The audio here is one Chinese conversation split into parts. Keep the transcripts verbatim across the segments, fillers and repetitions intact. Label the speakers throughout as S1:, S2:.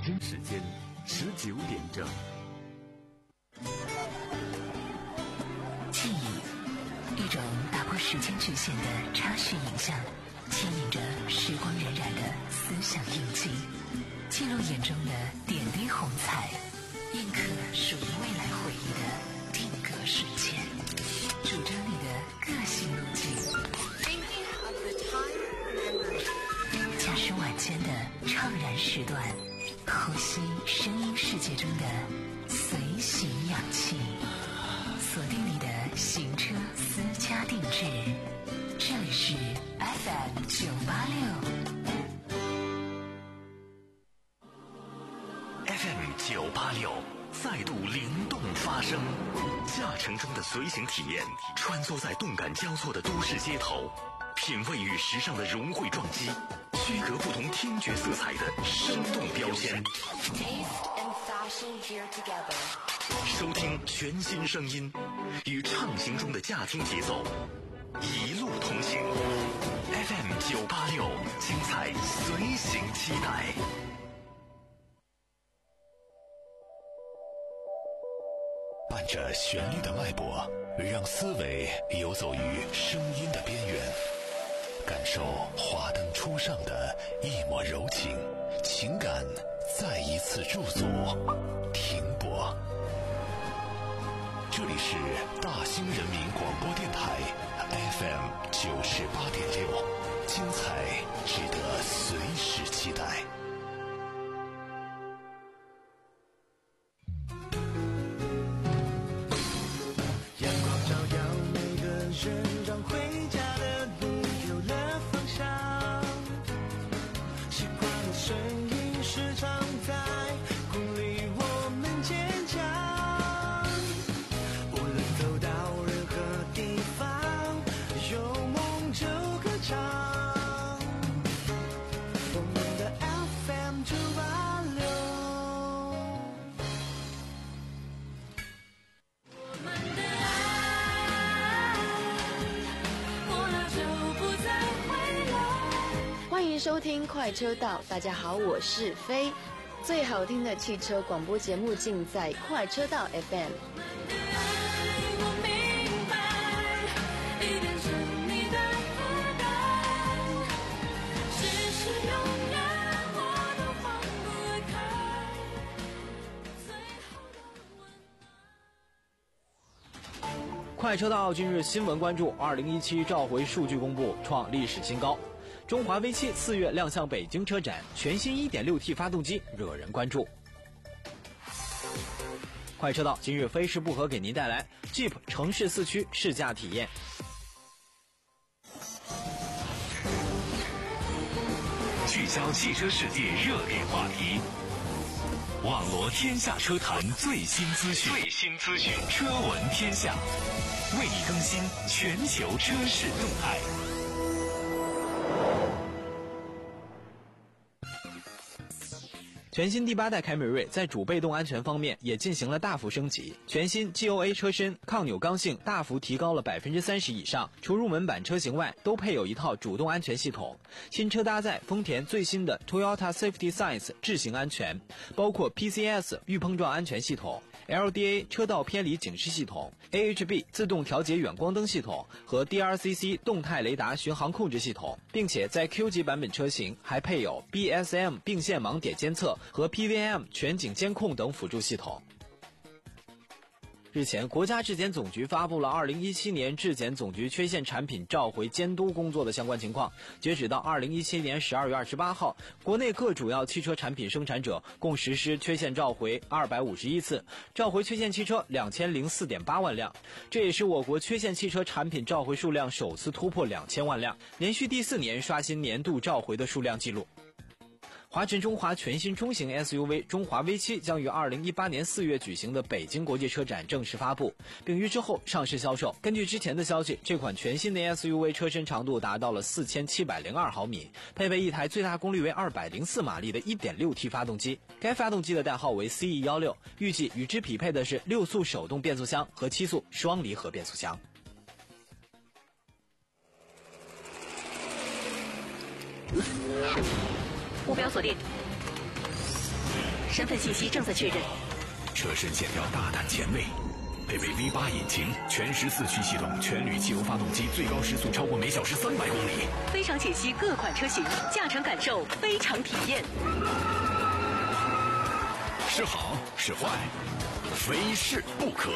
S1: 北京时间十九点整。
S2: 记忆，一种打破时间局限的插叙影像，牵引着时光荏苒的思想印记，记录眼中的点滴红彩，印刻属于未来回忆的定格瞬间，主张你的个性路径。驾驶晚间的怅然时段，呼吸声音世界中的随行氧气，锁定你的行车私家定制。这里是 F M 九八六
S3: F M 九八六再度灵动发声，驾乘中的随行体验，穿梭在动感交错的都市街头，品味与时尚的融汇撞击，区隔不同听觉色彩的生动标签。收听全新声音，与畅行中的驾听节奏，一路同行。F M 九八六，精彩随行期待。伴着旋律的脉搏，让思维游走于声音的边缘，感受华灯初上的一抹柔情，情感再一次驻足停泊。这里是大兴人民广播电台 F M 九十八点六，精彩值得随时期待。
S4: 让回家的路有了方向，习惯的声音时常在鼓励我们坚强，无论走到任何地方，有梦就歌唱，我们的 F M 九八六。
S5: 欢迎收听快车道，大家好，我是飞。最好听的汽车广播节目尽在快车道 F M。
S6: 快车道今日新闻关注：二零一七召回数据公布，创历史新高。中华 V 七四月亮相北京车展，全新 一点六 T 发动机惹人关注。快车道今日非试不可给您带来 Jeep 城市四驱试驾体验。
S3: 聚焦汽车世界热点话题，网罗天下车坛最新资讯，最新资讯，车闻天下，为你更新全球车市动态。
S6: 全新第八代凯美瑞在主被动安全方面也进行了大幅升级，全新 G O A 车身抗扭刚性大幅提高了 百分之三十 以上，除入门版车型外都配有一套主动安全系统。新车搭载丰田最新的 Toyota Safety Sense 智行安全，包括 P C S 预碰撞安全系统、L D A 车道偏离警示系统、A H B 自动调节远光灯系统和 D R C C 动态雷达巡航控制系统，并且在 Q 级版本车型还配有 B S M 并线盲点监测和 P V M 全景监控等辅助系统。日前，国家质检总局发布了二零一七年质检总局缺陷产品召回监督工作的相关情况。截止到二零一七年十二月二十八号，国内各主要汽车产品生产者共实施缺陷召回二百五十一次，召回缺陷汽车两千零四点八万辆，这也是我国缺陷汽车产品召回数量首次突破两千万辆，连续第四年刷新年度召回的数量记录。华晨中华全新中型 S U V 中华 V 七将于二零一八年四月举行的北京国际车展正式发布，并于之后上市销售。根据之前的消息，这款全新的 S U V 车身长度达到了四千七百零二毫米，配备一台最大功率为二百零四马力的 一点六 T 发动机。该发动机的代号为 C E 一六，预计与之匹配的是六速手动变速箱和七速双离合变速箱。
S7: 目标锁定。
S2: 身份信息正在确认。
S3: 车身线条大胆前卫，配备 V 八 引擎，全时四驱系统，全铝汽油发动机，最高时速超过每小时三百公里。
S2: 非常解析各款车型，驾乘感受非常体验。
S3: 是好是坏，非试不可。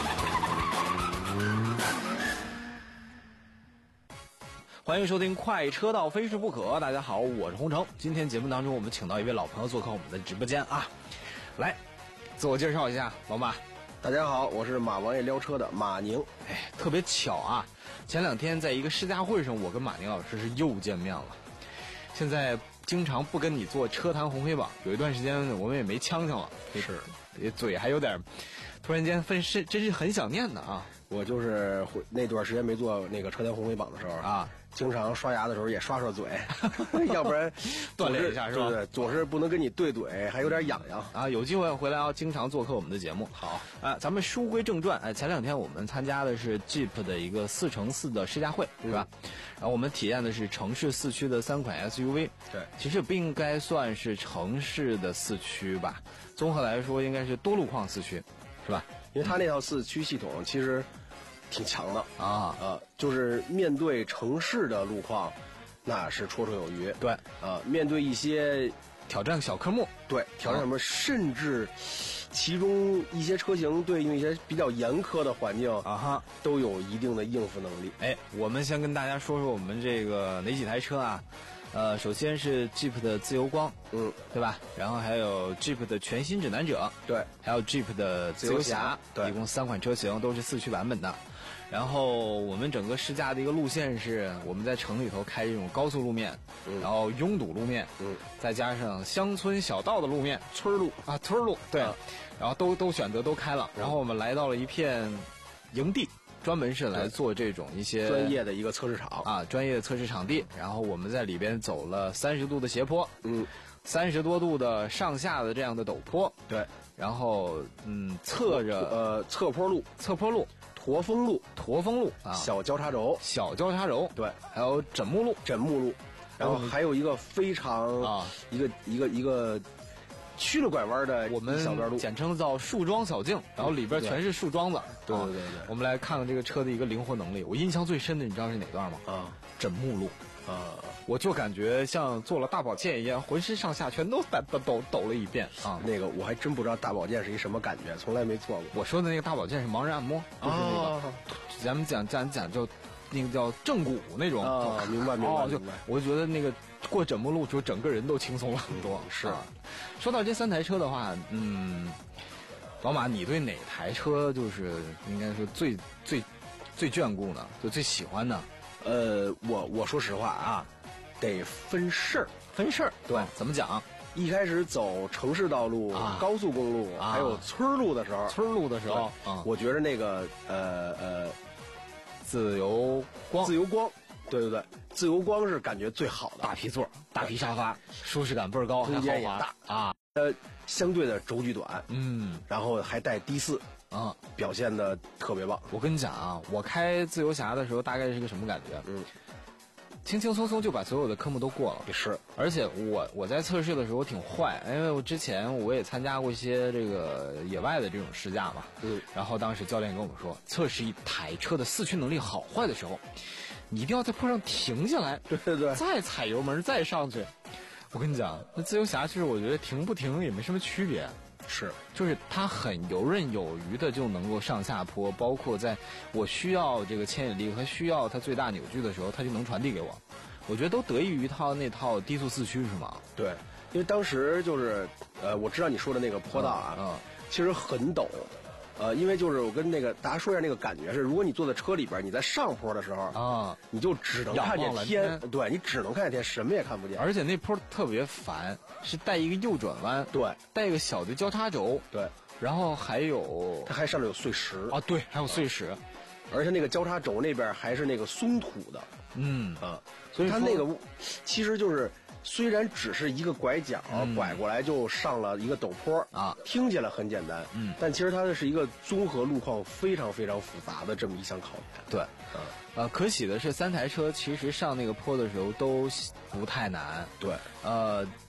S6: 欢迎收听快车道非试不可。大家好，我是洪城。今天节目当中，我们请到一位老朋友做客我们的直播间啊，来自我介绍一下，老马。
S7: 大家好，我是马王爷撩车的马宁。
S6: 哎，特别巧啊，前两天在一个试驾会上，我跟马宁老师是又见面了。现在经常不跟你做车坛红黑榜，有一段时间我们也没呛呛了，
S7: 是，
S6: 也嘴还有点，突然间分是真是很想念的啊。
S7: 我就是那段时间没做那个车坛红黑榜的时候
S6: 啊，
S7: 经常刷牙的时候也刷刷嘴，要不然
S6: 锻炼一下是吧？
S7: 对对，总是不能跟你对怼，还有点痒痒
S6: 啊。有机会回来要经常做客我们的节目。
S7: 好
S6: 啊，咱们书归正传。哎，前两天我们参加的是 Jeep 的一个四乘四的试驾会，是吧？嗯、然后我们体验的是城市四驱的三款 S U V。
S7: 对，
S6: 其实不应该算是城市的四驱吧？综合来说，应该是多路况四驱，是吧？
S7: 因为它那套四驱系统其实挺强的
S6: 啊，
S7: 呃，就是面对城市的路况，那是绰绰有余。
S6: 对，
S7: 呃，面对一些
S6: 挑战小科目，
S7: 对，挑战什么，啊、甚至其中一些车型对应一些比较严苛的环境
S6: 啊哈，
S7: 都有一定的应付能力。
S6: 哎，我们先跟大家说说我们这个哪几台车啊？呃，首先是 Jeep 的自由光，
S7: 嗯，
S6: 对吧？然后还有 Jeep 的全新指南者，
S7: 对，
S6: 还有 Jeep 的自由侠，
S7: 对，
S6: 一共三款车型都是四驱版本的。然后我们整个试驾的一个路线是我们在城里头开这种高速路面，
S7: 嗯、
S6: 然后拥堵路面，
S7: 嗯，
S6: 再加上乡村小道的路面，
S7: 村路
S6: 啊，村路，对，
S7: 啊、
S6: 然后都都选择都开了。然后我们来到了一片营地。专门是来做这种一些
S7: 专业的一个测试场
S6: 啊，专业的测试场地。然后我们在里边走了三十度的斜坡，
S7: 嗯，
S6: 三十多度的上下的这样的陡坡，
S7: 对。
S6: 然后嗯，侧着
S7: 呃侧坡路、
S6: 侧坡路、
S7: 驼峰路、
S6: 驼峰路啊，
S7: 小交叉轴、
S6: 小交叉轴，
S7: 对，
S6: 还有枕木路、
S7: 枕木路，然后还有一个非常
S6: 啊，
S7: 一个一个一个。曲了拐弯的
S6: 我们
S7: 小段路，
S6: 简称叫树桩小径，然后里边全是树桩子。
S7: 对对对对，
S6: 我们来看看这个车的一个灵活能力。我印象最深的，你知道是哪段吗？
S7: 啊，
S6: 枕木路
S7: 啊，
S6: 我就感觉像做了大保健一样，浑身上下全都抖抖抖抖了一遍啊。
S7: 那个我还真不知道大保健是一什么感觉，从来没做过。
S6: 我说的那个大保健是盲人按摩，就是那个，
S7: 啊、
S6: 咱们讲咱讲就那个叫正骨那种。
S7: 啊，明白明白。
S6: 哦，就我觉得那个过枕木路之后，整个人都轻松了很多。
S7: 嗯、是。
S6: 啊说到这三台车的话，嗯，老马，你对哪台车就是应该说最最最眷顾呢？就最喜欢呢？
S7: 呃，我我说实话啊，得分事儿，
S6: 分事儿。对、哦，怎么讲？
S7: 一开始走城市道路、啊、高速公路、啊、还有村路的时候，
S6: 村路的时候，
S7: 啊、我觉得那个呃呃，
S6: 自由光，
S7: 自由光。对对对，自由光是感觉最好的，
S6: 大皮座、大皮沙发，舒适感倍儿高，
S7: 空间也大
S6: 啊。
S7: 呃，相对的轴距短，
S6: 嗯，
S7: 然后还带低四
S6: 啊，
S7: 表现的特别棒。
S6: 我跟你讲啊，我开自由侠的时候大概是个什么感觉？
S7: 嗯，
S6: 轻轻松松就把所有的科目都过了。
S7: 是，
S6: 而且我我在测试的时候挺坏，因为我之前我也参加过一些这个野外的这种试驾嘛。
S7: 嗯，
S6: 然后当时教练跟我们说，测试一台车的四驱能力好坏的时候，你一定要在坡上停下来，
S7: 对对对，
S6: 再踩油门再上去。我跟你讲，那自由侠其实我觉得停不停也没什么区别，
S7: 是，
S6: 就是它很游刃有余的就能够上下坡，包括在我需要这个牵引力和需要它最大扭矩的时候，它就能传递给我。我觉得都得益于它那套低速四驱是吗？
S7: 对，因为当时就是呃，我知道你说的那个坡道啊，
S6: 嗯，嗯
S7: 其实很陡。呃，因为就是我跟那个大家说一下那个感觉是，如果你坐在车里边，你在上坡的时候
S6: 啊，
S7: 你就只能看见天，
S6: 天
S7: 对你只能看见天，什么也看不见。
S6: 而且那坡特别烦，是带一个右转弯，
S7: 对，
S6: 带一个小的交叉轴，
S7: 对，
S6: 然后还有
S7: 它还上面有碎石
S6: 啊，对，还有碎石，
S7: 而且那个交叉轴那边还是那个松土的，
S6: 嗯
S7: 啊，所以它那个其实就是。虽然只是一个拐角、嗯、拐过来就上了一个陡坡
S6: 啊，
S7: 听起来很简单，
S6: 嗯，
S7: 但其实它是一个综合路况非常非常复杂的这么一项考验。
S6: 对，
S7: 嗯，
S6: 呃，可喜的是三台车其实上那个坡的时候都不太难。
S7: 对，
S6: 呃，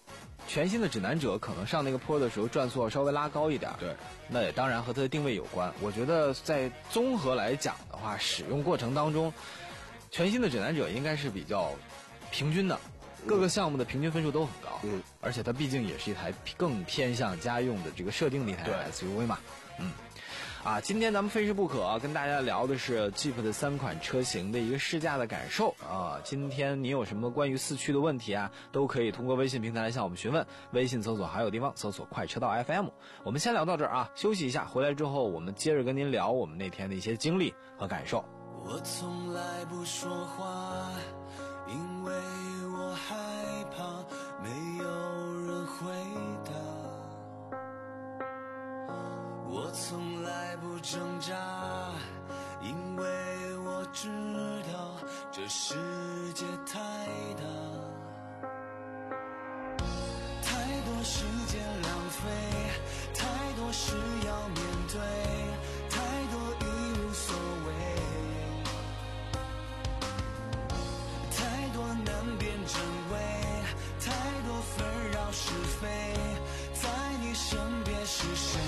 S6: 全新的指南者可能上那个坡的时候转速要稍微拉高一点，
S7: 对，
S6: 那也当然和它的定位有关。我觉得在综合来讲的话，使用过程当中，全新的指南者应该是比较平均的，各个项目的平均分数都很高，
S7: 嗯，
S6: 而且它毕竟也是一台更偏向家用的这个设定的一台 S U V 嘛，嗯。啊，今天咱们非试不可跟大家聊的是 Jeep 的三款车型的一个试驾的感受啊。今天你有什么关于四驱的问题啊，都可以通过微信平台来向我们询问。微信搜索好友地方，搜索快车道 F M。我们先聊到这儿啊，休息一下，回来之后我们接着跟您聊我们那天的一些经历和感受。
S4: 我从来不说话，因为我害怕没有人回答。我从来不挣扎，因为我知道这世界太大，太多时间浪费，太多事要面对，太多已无所谓，太多难辨真伪，太多纷扰是非，在你身边是谁？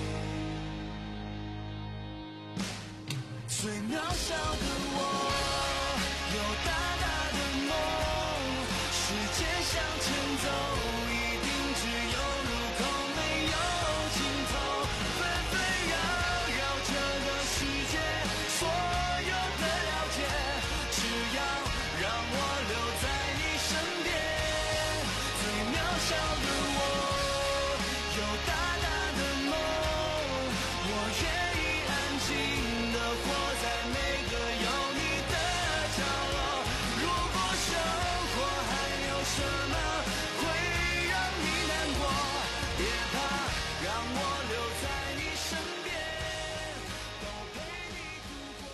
S4: 最渺小的我，有大大的梦，时间向前走，一定只有路口没有尽头，纷纷扰扰这个世界，所有的了解，只要让我留在你身边。最渺小的我，有大大的梦，我愿意安静的活在每个有你的角落。如果生活还有什么会让你难过，别怕，让我留在你身边，都陪你度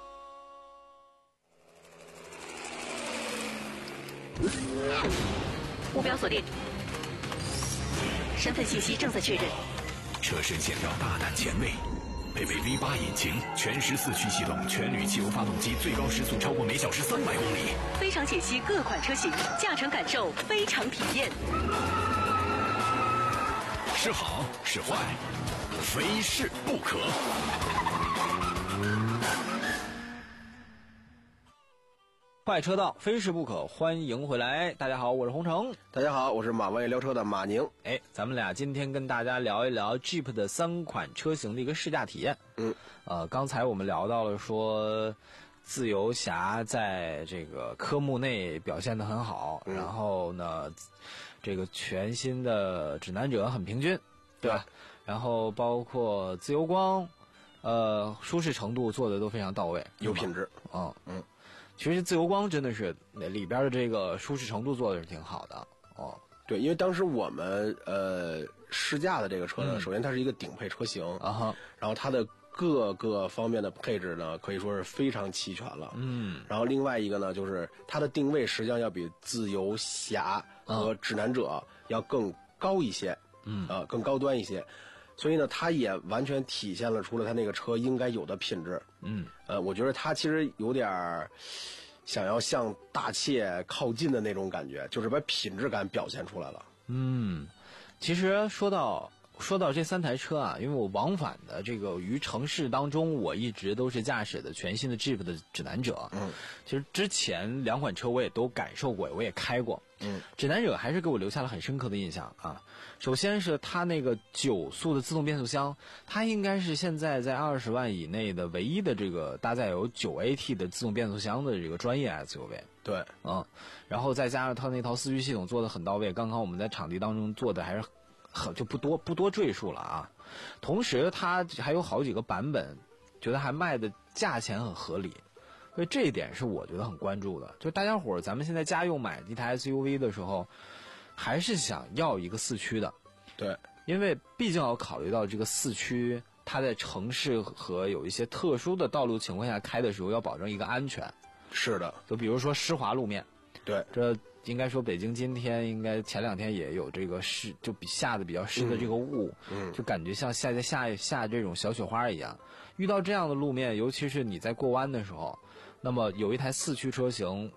S2: 目标锁定，身份信息正在确认。
S3: 车身线条大胆前卫，配备 V 八 引擎，全时四驱系统，全铝汽油发动机，最高时速超过每小时三百公里。
S2: 非常解析各款车型，驾乘感受非常体验。
S3: 是好是坏，非试不可。
S6: 快车道，非试不可，欢迎回来。大家好，我是洪城。
S7: 大家好，我是马万业撩车的马宁。
S6: 哎，咱们俩今天跟大家聊一聊 Jeep 的三款车型的一个试驾体验。
S7: 嗯，
S6: 呃，刚才我们聊到了说，自由侠在这个科目内表现得很好，
S7: 嗯、
S6: 然后呢，这个全新的指南者很平均，对吧？然后包括自由光，呃，舒适程度做的都非常到位，
S7: 有品质。
S6: 嗯
S7: 嗯。
S6: 其实自由光真的是里边的这个舒适程度做的是挺好的哦。
S7: 对，因为当时我们呃试驾的这个车呢，
S6: 嗯、
S7: 首先它是一个顶配车型
S6: 啊哈，
S7: 然后它的各个方面的配置呢可以说是非常齐全了。
S6: 嗯，
S7: 然后另外一个呢，就是它的定位实际上要比自由侠和指南者要更高一些，
S6: 嗯
S7: 啊、呃、更高端一些。所以呢，它也完全体现了出了它那个车应该有的品质。
S6: 嗯，
S7: 呃，我觉得它其实有点儿想要向大切靠近的那种感觉，就是把品质感表现出来了。
S6: 嗯，其实说到说到这三台车啊，因为我往返的这个于城市当中，我一直都是驾驶的全新的 Jeep 的指南者。
S7: 嗯，
S6: 其实之前两款车我也都感受过，我也开过。
S7: 嗯，
S6: 指南者还是给我留下了很深刻的印象啊。首先是它那个九速的自动变速箱，它应该是现在在二十万以内的唯一的这个搭载有九 A T 的自动变速箱的这个专业 S U V。
S7: 对，
S6: 嗯，然后再加上它那套四驱系统做的很到位，刚刚我们在场地当中做的还是很就不多不多赘述了啊。同时它还有好几个版本，觉得还卖的价钱很合理。所以这一点是我觉得很关注的，就大家伙儿咱们现在家用买一台 S U V 的时候，还是想要一个四驱的，
S7: 对，
S6: 因为毕竟要考虑到这个四驱，它在城市和有一些特殊的道路情况下开的时候，要保证一个安全。
S7: 是的，
S6: 就比如说湿滑路面，
S7: 对，
S6: 这应该说北京今天应该前两天也有这个湿，就比下的比较湿的这个雾，
S7: 嗯，
S6: 就感觉像下在下下这种小雪花一样。遇到这样的路面，尤其是你在过弯的时候。那么有一台四驱车型，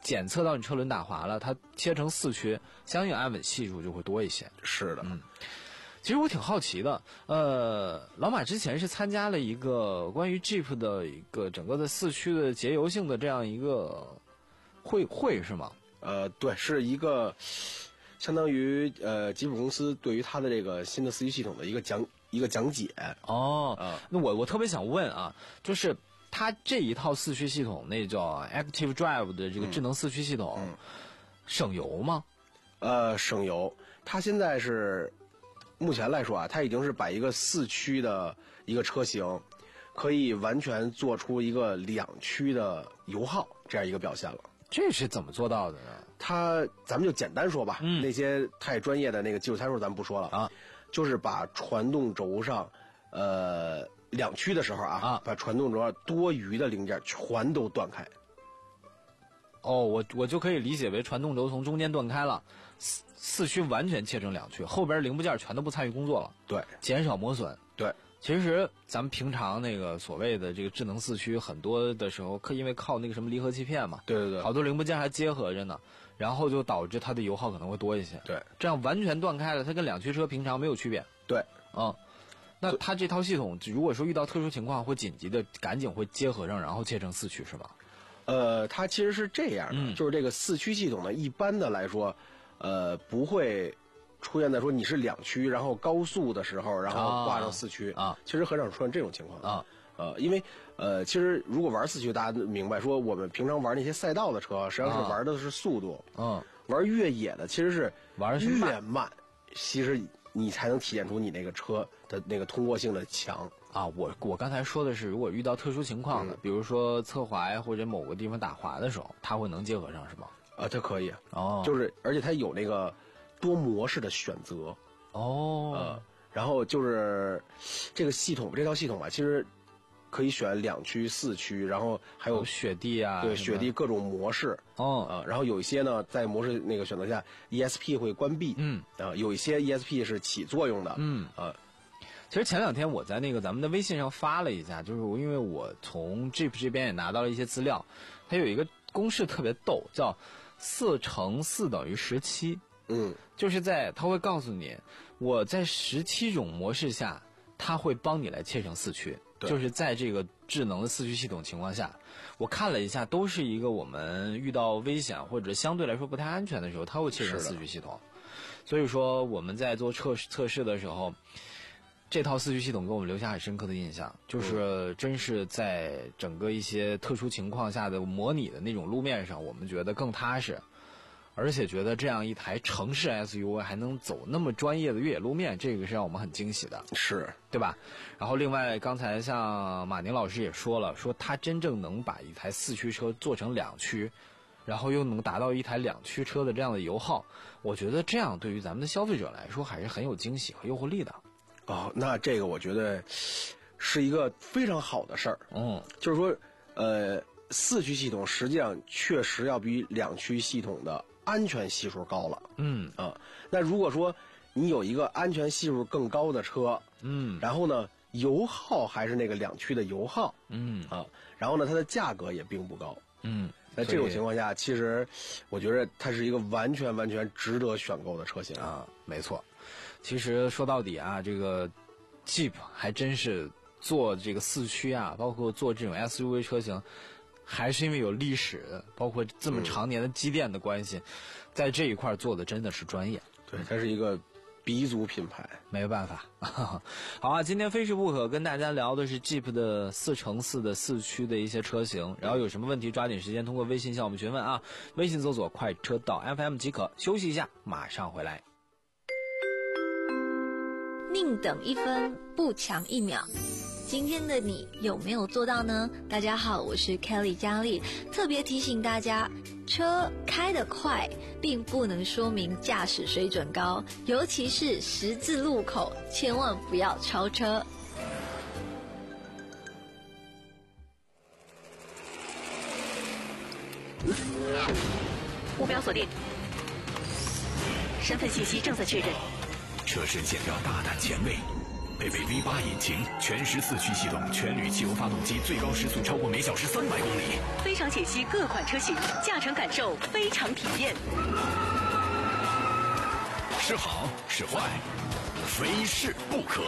S6: 检测到你车轮打滑了，它切成四驱，相应安稳系数就会多一些。
S7: 是的，
S6: 嗯。其实我挺好奇的，呃，老马之前是参加了一个关于 Jeep 的一个整个的四驱的节油性的这样一个会会是吗？
S7: 呃，对，是一个相当于呃吉普公司对于它的这个新的四驱系统的一个讲一个讲解。
S6: 哦，
S7: 呃、
S6: 那我我特别想问啊，就是它这一套四驱系统，那叫 Active Drive 的这个智能四驱系统，
S7: 嗯嗯、
S6: 省油吗？
S7: 呃，省油。它现在是。目前来说啊，它已经是把一个四驱的一个车型，可以完全做出一个两驱的油耗这样一个表现了。
S6: 这是怎么做到的呢？
S7: 它咱们就简单说吧，
S6: 嗯、
S7: 那些太专业的那个技术参数咱们不说了
S6: 啊，
S7: 就是把传动轴上，呃，两驱的时候啊，
S6: 啊
S7: 把传动轴上多余的零件全都断开。
S6: 哦，我我就可以理解为传动轴从中间断开了，四四驱完全切成两驱，后边零部件全都不参与工作了，
S7: 对，
S6: 减少磨损。
S7: 对，
S6: 其实咱们平常那个所谓的这个智能四驱，很多的时候可因为靠那个什么离合器片嘛，
S7: 对对对，
S6: 好多零部件还结合着呢，然后就导致它的油耗可能会多一些。
S7: 对，
S6: 这样完全断开了，它跟两驱车平常没有区别。
S7: 对，
S6: 嗯。那它这套系统，如果说遇到特殊情况，会紧急的赶紧会结合上，然后切成四驱是吧？
S7: 呃，它其实是这样的，
S6: 嗯、
S7: 就是这个四驱系统呢，一般的来说，呃，不会出现在说你是两驱，然后高速的时候，然后挂上四驱
S6: 啊，
S7: 其实很少出现这种情况
S6: 啊。
S7: 呃，因为呃，其实如果玩四驱，大家明白说，我们平常玩那些赛道的车，实际上是玩的是速度，
S6: 嗯、啊，
S7: 玩越野的其实是
S6: 玩
S7: 越慢，其实你才能体现出你那个车的那个通过性的强。
S6: 啊，我我刚才说的是，如果遇到特殊情况的，
S7: 嗯、
S6: 比如说侧滑呀，或者某个地方打滑的时候，它会能结合上是吗？
S7: 啊，它可以。
S6: 哦，
S7: 就是而且它有那个多模式的选择。
S6: 哦，
S7: 呃，然后就是这个系统，这套系统吧，其实可以选两驱、四驱，然后还有
S6: 雪地啊，
S7: 对，雪地各种模式。
S6: 哦，
S7: 啊、呃，然后有一些呢，在模式那个选择下 ，E S P 会关闭。
S6: 嗯，
S7: 啊、呃，有一些 E S P 是起作用的。
S6: 嗯，
S7: 呃。
S6: 其实前两天我在那个咱们的微信上发了一下，就是因为我从 Jeep 这边也拿到了一些资料，它有一个公式特别逗，叫四乘四等于十七。
S7: 嗯，
S6: 就是在它会告诉你，我在十七种模式下，它会帮你来切成四驱。就是在这个智能的四驱系统情况下，我看了一下，都是一个我们遇到危险或者相对来说不太安全的时候，它会切成四驱系统。所以说我们在做测测试的时候。这套四驱系统给我们留下很深刻的印象，就是真是在整个一些特殊情况下的模拟的那种路面上，我们觉得更踏实，而且觉得这样一台城市 S U V 还能走那么专业的越野路面，这个是让我们很惊喜的，
S7: 是，
S6: 对吧？然后另外刚才像马宁老师也说了，说他真正能把一台四驱车做成两驱，然后又能达到一台两驱车的这样的油耗，我觉得这样对于咱们的消费者来说还是很有惊喜和诱惑力的。
S7: 哦，那这个我觉得是一个非常好的事儿。
S6: 嗯，
S7: 就是说，呃，四驱系统实际上确实要比两驱系统的安全系数高了。
S6: 嗯
S7: 啊，那如果说你有一个安全系数更高的车，
S6: 嗯，
S7: 然后呢，油耗还是那个两驱的油耗，
S6: 嗯
S7: 啊，然后呢，它的价格也并不高。
S6: 嗯，
S7: 在这种情况下，其实我觉得它是一个完全完全值得选购的车型
S6: 啊，没错。其实说到底啊，这个 Jeep 还真是做这个四驱啊，包括做这种 S U V 车型，还是因为有历史，包括这么常年的积淀的关系，嗯、在这一块做的真的是专业。
S7: 对，它是一个鼻祖品牌，
S6: 没办法。好啊，今天非试不可跟大家聊的是 Jeep 的四乘四的四驱的一些车型，然后有什么问题抓紧时间通过微信向我们询问啊，微信搜索快车道 F M 即可。休息一下，马上回来。
S8: 宁等一分，不抢一秒。今天的你有没有做到呢？大家好，我是 Kelly 佳丽，特别提醒大家，车开得快并不能说明驾驶水准高，尤其是十字路口，千万不要超车。
S2: 目标锁定，身份信息正在确认。
S3: 车身线条大胆前卫， 配备 V 八 引擎，全时四驱系统，全铝汽油发动机，最高时速超过每小时三百公里。
S2: 非常解析各款车型，驾乘感受，非常体验。
S3: 是好是坏，非试不可。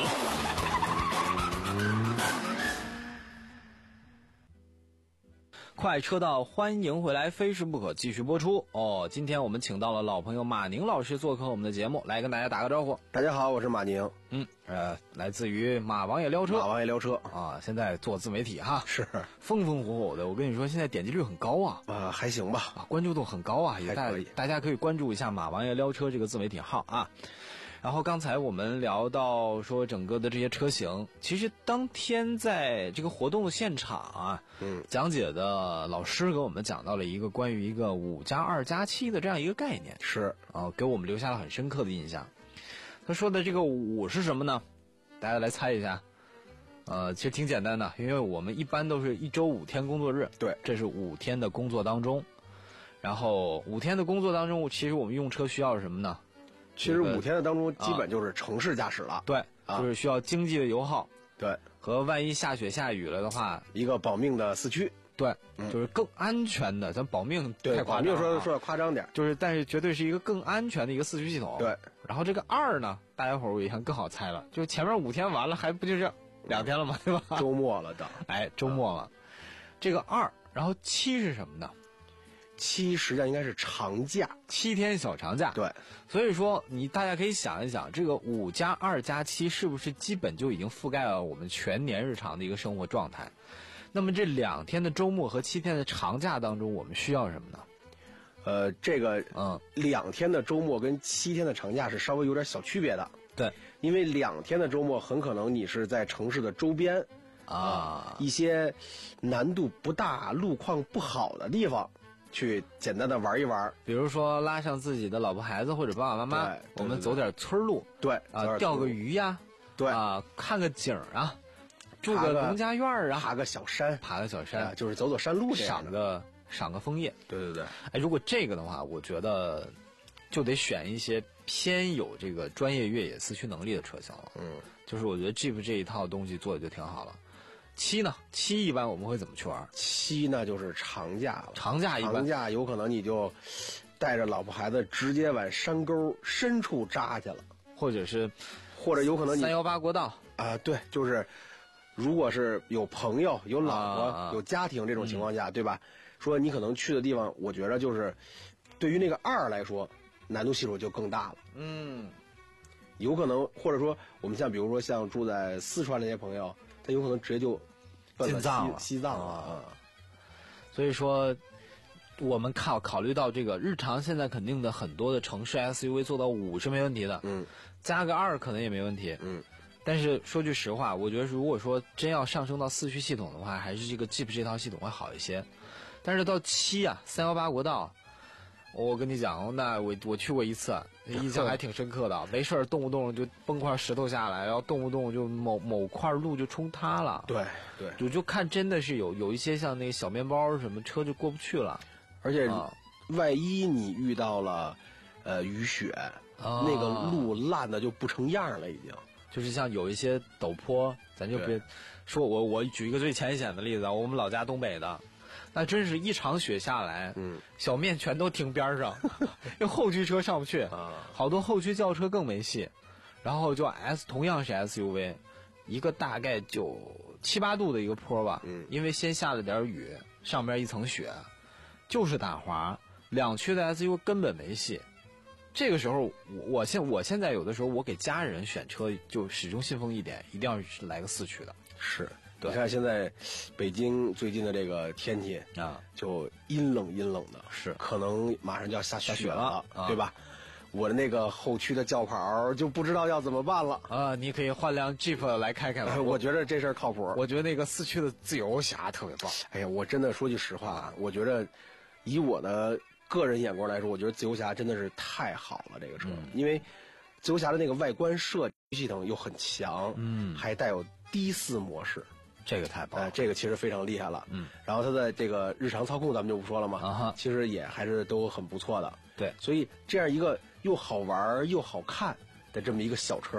S6: 快车道，欢迎回来，非试不可继续播出哦。今天我们请到了老朋友马宁老师做客我们的节目，来跟大家打个招呼。
S7: 大家好，我是马宁。
S6: 嗯，呃，来自于马王爷撩车。
S7: 马王爷撩车
S6: 啊，现在做自媒体哈，
S7: 是
S6: 风风火火的。我跟你说，现在点击率很高啊，
S7: 啊、呃，还行吧，
S6: 啊，关注度很高啊，也大大家可以关注一下马王爷撩车这个自媒体号啊。然后刚才我们聊到说整个的这些车型，其实当天在这个活动的现场啊，
S7: 嗯，
S6: 讲解的老师给我们讲到了一个关于一个五加二加七的这样一个概念，
S7: 是
S6: 啊，给我们留下了很深刻的印象。他说的这个五是什么呢？大家来猜一下。呃，其实挺简单的，因为我们一般都是一周五天工作日，
S7: 对，
S6: 这是五天的工作当中，然后五天的工作当中，其实我们用车需要什么呢？
S7: 其实五天的当中，基本就是城市驾驶了。
S6: 对、啊，就是需要经济的油耗。
S7: 对，
S6: 和万一下雪下雨了的话，
S7: 一个保命的四驱。
S6: 对，嗯、就是更安全的。咱保命太夸张了、啊，
S7: 保命说说夸张点，
S6: 就是但是绝对是一个更安全的一个四驱系统。
S7: 对，然
S6: 后这个二呢，大家伙儿我一看更好猜了，就前面五天完了，还不就是两天了吗？对吧？
S7: 周末了的，
S6: 哎，周末了。啊、这个二，然后七是什么呢？
S7: 七实际上应该是长假，
S6: 七天小长假。
S7: 对，
S6: 所以说你大家可以想一想，这个五加二加七是不是基本就已经覆盖了我们全年日常的一个生活状态？那么这两天的周末和七天的长假当中，我们需要什么呢？
S7: 呃，这个
S6: 嗯，
S7: 两天的周末跟七天的长假是稍微有点小区别的。
S6: 对，
S7: 因为两天的周末很可能你是在城市的周边
S6: 啊、
S7: 呃，一些难度不大、路况不好的地方。去简单的玩一玩，
S6: 比如说拉上自己的老婆孩子或者爸爸妈妈，我们走点村路，
S7: 对
S6: 啊，钓个鱼呀，
S7: 对
S6: 啊，看个景啊，住个农家院啊，
S7: 爬个小山，
S6: 爬个小山，
S7: 啊、就是走走山路这样，
S6: 赏个赏个枫叶。
S7: 对对对，
S6: 哎，如果这个的话，我觉得就得选一些偏有这个专业越野四驱能力的车型了。
S7: 嗯，
S6: 就是我觉得 Jeep 这一套东西做的就挺好了。七呢？七一般我们会怎么去玩？
S7: 七呢就是长假了，
S6: 长假一般，
S7: 长假有可能你就带着老婆孩子直接往山沟深处扎去了，
S6: 或者是，
S7: 或者有可能你
S6: 三幺八国道
S7: 啊，对，就是如果是有朋友、有老婆、
S6: 啊、
S7: 有家庭这种情况下，嗯、对吧？说你可能去的地方，我觉得就是对于那个二来说，难度系数就更大了。
S6: 嗯，
S7: 有可能，或者说我们像比如说像住在四川那些朋友。他有可能直接就
S6: 进藏了，
S7: 西藏了啊！
S6: 所以说，我们考考虑到这个日常现在肯定的很多的城市 S U V 做到五是没问题的，
S7: 嗯，
S6: 加个二可能也没问题，
S7: 嗯。
S6: 但是说句实话，我觉得如果说真要上升到四驱系统的话，还是这个 Jeep 这套系统会好一些。但是到七啊，三幺八国道。我跟你讲，那我我去过一次，印象还挺深刻的。没事儿，动不动就崩块石头下来，然后动不动就某某块路就冲塌了。
S7: 对对，
S6: 就就看真的是有有一些像那个小面包什么车就过不去了。
S7: 而且，万一你遇到了呃雨雪，
S6: 啊、
S7: 那个路烂的就不成样了，已经。
S6: 就是像有一些陡坡，咱就别说我我举一个最浅显的例子啊，我们老家东北的。那真是一场雪下来，
S7: 嗯，
S6: 小面全都停边上，因为后驱车上不去
S7: 啊，
S6: 好多后驱轿车更没戏。然后就 S 同样是 S U V， 一个大概就七八度的一个坡吧，
S7: 嗯，
S6: 因为先下了点雨，上边一层雪，就是打滑，两驱的 S U V 根本没戏。这个时候，我我现我现在有的时候我给家人选车就始终信奉一点，一定要来个四驱的，
S7: 是。
S6: 你
S7: 看现在北京最近的这个天气
S6: 啊，
S7: 就阴冷阴冷的，
S6: 是
S7: 可能马上就要下雪了，
S6: 了
S7: 对吧？我的那个后驱的轿跑就不知道要怎么办了
S6: 啊！你可以换辆 Jeep 来开开吧。
S7: 我觉得这事儿靠谱。
S6: 我觉得那个四驱的自由侠特别棒。
S7: 哎呀，我真的说句实话啊，我觉得以我的个人眼光来说，我觉得自由侠真的是太好了，这个车，
S6: 嗯、
S7: 因为自由侠的那个外观设计系统又很强，
S6: 嗯，
S7: 还带有低四模式。
S6: 这个太棒了、
S7: 呃，这个其实非常厉害了，
S6: 嗯，
S7: 然后它的这个日常操控咱们就不说了嘛，
S6: 啊哈，
S7: 其实也还是都很不错的，
S6: 对，
S7: 所以这样一个又好玩又好看的这么一个小车，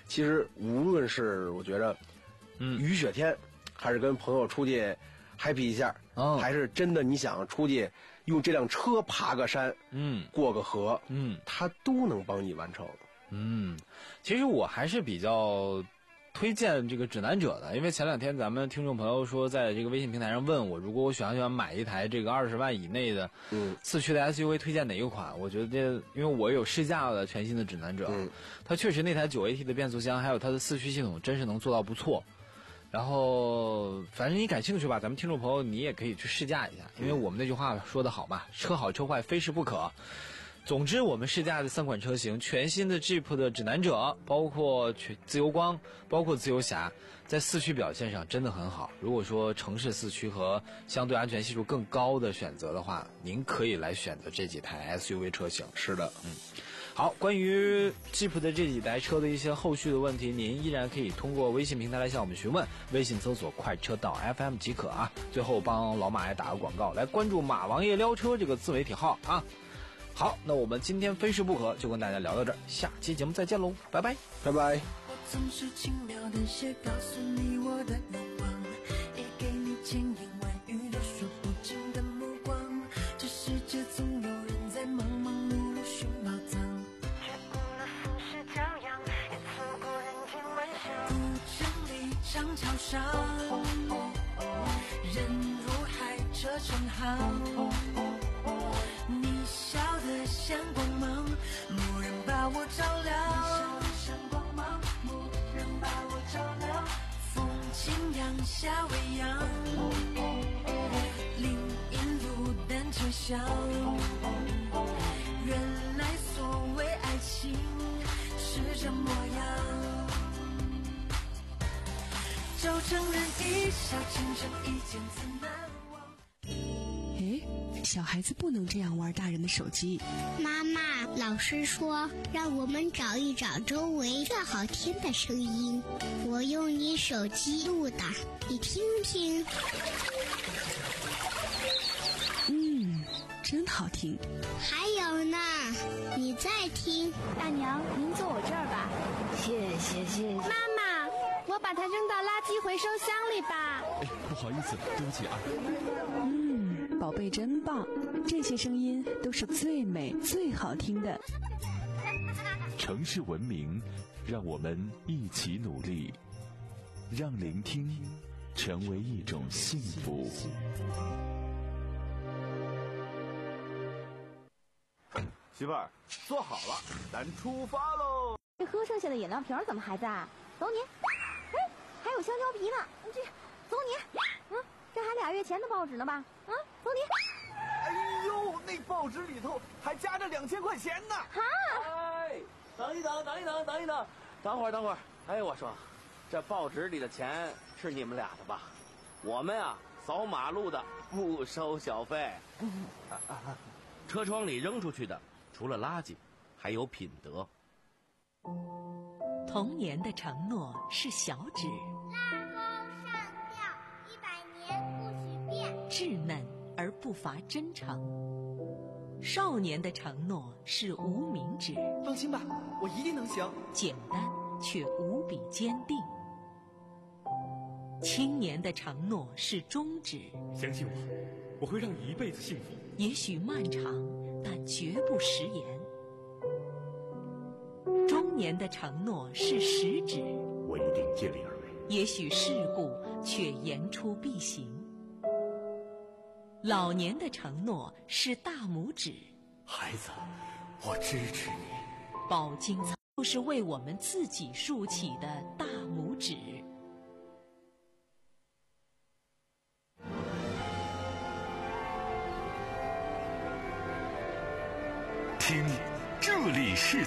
S7: 其实无论是我觉得，
S6: 嗯，
S7: 雨雪天，还是跟朋友出去 happy 一下，
S6: 哦，
S7: 还是真的你想出去用这辆车爬个山，
S6: 嗯，
S7: 过个河，
S6: 嗯，
S7: 它都能帮你完成。
S6: 嗯，其实我还是比较推荐这个指南者的，因为前两天咱们听众朋友说，在这个微信平台上问我，如果我想想买一台这个二十万以内的
S7: 嗯
S6: 四驱的 S U V， 推荐哪一款？我觉得，因为我有试驾了全新的指南者，
S7: 嗯，
S6: 它确实那台九 A T 的变速箱还有它的四驱系统，真是能做到不错。然后，反正你感兴趣吧，咱们听众朋友你也可以去试驾一下，因为我们那句话说得好嘛，车好车坏非试不可。总之，我们试驾的三款车型，全新的 Jeep 的指南者，包括自由光，包括自由侠，在四驱表现上真的很好。如果说城市四驱和相对安全系数更高的选择的话，您可以来选择这几台 S U V 车型。
S7: 是的，
S6: 嗯。好，关于 Jeep 的这几台车的一些后续的问题，您依然可以通过微信平台来向我们询问，微信搜索快车道 F M 即可啊。最后帮老马也打个广告，来关注马王爷撩车这个自媒体号啊。好，那我们今天非试不可就跟大家聊到这儿，下期节目再见喽，拜拜，
S7: 拜拜。
S4: 我总是轻描淡写告诉你我的愿望，也给你千言万语都说不尽的目光。这世界总有人在忙忙碌碌寻宝藏，却过了浮世骄阳，也错过人间万象。古城里长桥上，人如海，车成行。像光芒，蓦然把我照亮。像光芒，蓦然把我照亮。风轻扬，夏未央，林荫路单车响。原来所谓爱情是这模样。就承认一笑倾城，一见自难忘。
S9: 诶，小孩子不能这样玩大人的手机。
S10: 妈妈，老师说让我们找一找周围最好听的声音，我用你手机录的，你听听。
S9: 嗯，真好听。
S10: 还有呢，你再听。
S11: 大娘，您坐我这儿吧。
S10: 谢谢谢谢。
S11: 妈妈，我把它扔到垃圾回收箱里吧。
S1: 哎，不好意思，对不起啊。
S9: 嗯，宝贝真棒，这些声音都是最美最好听的。
S1: 城市文明，让我们一起努力，让聆听成为一种幸福。
S12: 媳妇儿，坐好了，咱出发喽！
S11: 这喝剩下的饮料瓶怎么还在？走你！哎，还有香蕉皮呢，这走你！嗯，这还俩月前的报纸呢吧？啊，走你！
S12: 哎呦，那报纸里头还夹着两千块钱呢！
S11: 哈！
S13: 哎，等一等，等一等，等一等，等会儿，等会儿。哎，我说，这报纸里的钱是你们俩的吧？我们啊，扫马路的不收小费。车窗里扔出去的，除了垃圾，还有品德。
S2: 童年的承诺是小指，
S10: 拉钩上吊，一百年不许变。
S2: 稚嫩而不乏真诚。少年的承诺是无名指，
S14: 放心吧，我一定能行。
S2: 简单却无比坚定。青年的承诺是中指，
S15: 相信我，我会让你一辈子幸福。
S2: 也许漫长，但绝不食言。中年的承诺是食指，
S15: 我一定尽力而为。
S2: 也许世故，却言出必行。老年的承诺是大拇指，
S15: 孩子，我支持你。
S2: 饱经操就是为我们自己竖起的大拇指。
S3: 听，这里是